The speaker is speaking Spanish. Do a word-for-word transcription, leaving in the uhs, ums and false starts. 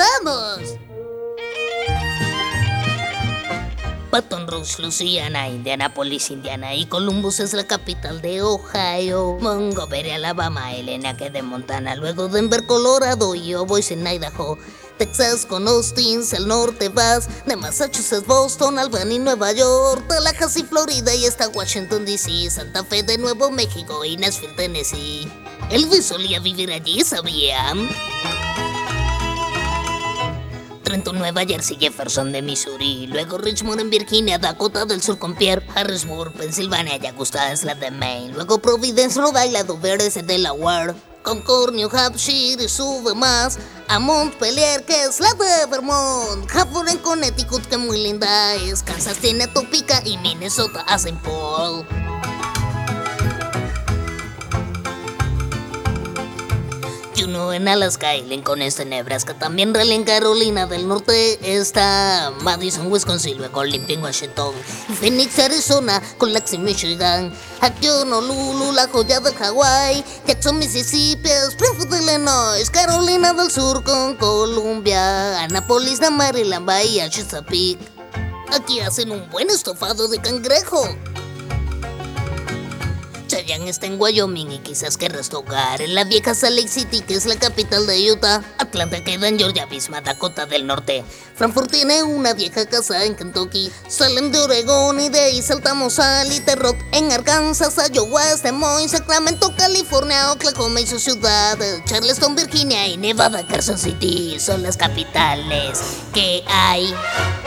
¡Comenzamos! Baton Rouge, Louisiana, Indianapolis, Indiana y Columbus es la capital de Ohio. Montgomery, Alabama, Helena, que de Montana, luego Denver, Colorado y Boise en Idaho. Texas con Austin, al norte vas, de Massachusetts, Boston, Albany, Nueva York, Tallahassee, Florida y hasta Washington D C, Santa Fe de Nuevo México y Nashville, Tennessee. Elvis solía vivir allí, ¿sabían? Trenton, Nueva Jersey, Jefferson de Missouri, luego Richmond en Virginia, Dakota del Sur con Pierre, Harrisburg, Pensilvania y Augusta Island de Maine, luego Providence, Rhode Island, Dover de Delaware, Concord, New Hampshire y sube más a Montpelier, que es la de Vermont, Hartford en Connecticut, que muy linda es, Kansas tiene a Topeka y Minnesota a Saint Paul. Juneau en Alaska y Lincoln en Nebraska, también Raleigh en Carolina del Norte está Madison, Wisconsin, luego Olympia en Washington, Phoenix, Arizona, con Lansing, Michigan, Akron, Honolulu, la joya de Hawái, Jackson, Mississippi, Springfield, Illinois, Carolina del Sur con Columbia, Annapolis de Maryland, Bahía, Chesapeake. Aquí hacen un buen estofado de cangrejo. Cheyenne está en Wyoming y quizás querrás tocar en la vieja Salt Lake City, que es la capital de Utah. Atlanta queda en Georgia, Bismarck, Dakota del Norte. Frankfurt tiene una vieja casa en Kentucky. Salem de Oregón y de ahí saltamos a Little Rock en Arkansas, Iowa, Des Moines, Sacramento, California, Oklahoma y su ciudad, Charleston, Virginia y Nevada, Carson City son las capitales que hay.